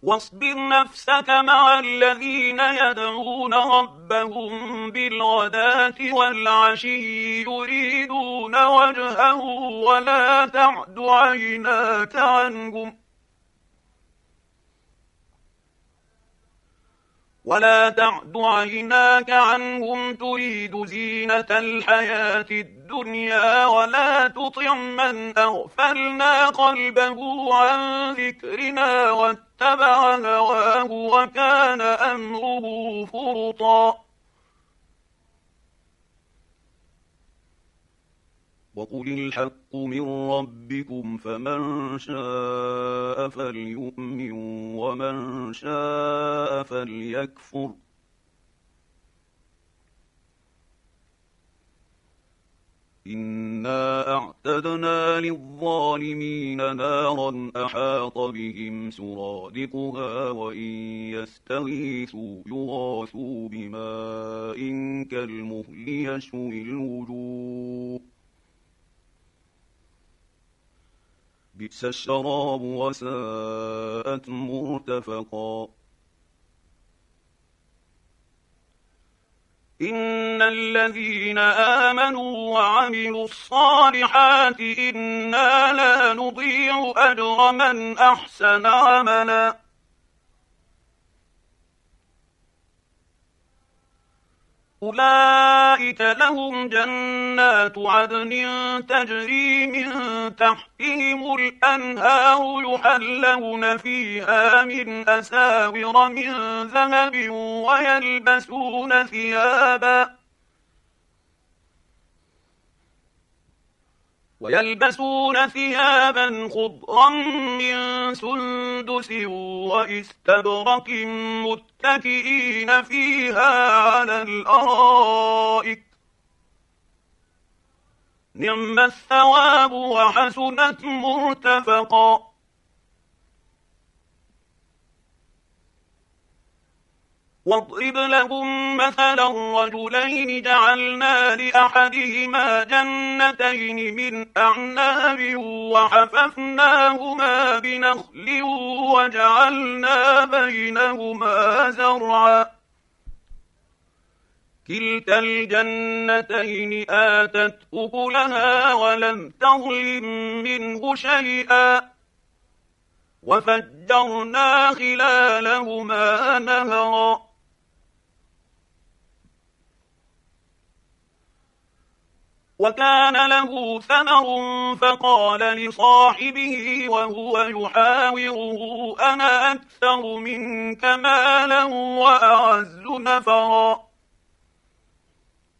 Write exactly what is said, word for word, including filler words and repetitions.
واصبر نفسك مع الذين يدعون ربهم بالغداة والعشي يريدون وجهه ولا تعد عيناك عنهم ولا تعد عيناك عنهم تريد زينة الحياة الدنيا ولا تطع من أغفلنا قلبه عن ذكرنا واتبع هواه وكان أمره فرطا وقل الحق من ربكم فمن شاء فليؤمن ومن شاء فليكفر إنا أعتدنا للظالمين نارا أحاط بهم سرادقها وإن يستغيثوا يغاثوا بماء كالمهل يشوي الوجوه بئس الشراب وساءت مرتفقا إن الذين آمنوا وعملوا الصالحات إنا لا نضيع أجر من أحسن عملا أولئك لهم جنات عدن تجري من تحتهم الأنهار يحلون فيها من أساور من ذهب ويلبسون ثيابا ويلبسون ثيابا خضرا من سندس واستبرق متكئين فيها على الأرائك نعم الثواب وحسنت مرتفقا واضرب لهم مثلا رجلين جعلنا لأحدهما جنتين من أعناب وحففناهما بنخل وجعلنا بينهما زرعا كلتا الجنتين آتت أكلها ولم تظلم منه شيئا وفجرنا خلالهما نهرا وكان له ثمر فقال لصاحبه وهو يحاوره أنا أكثر منك مالا وأعز نفرا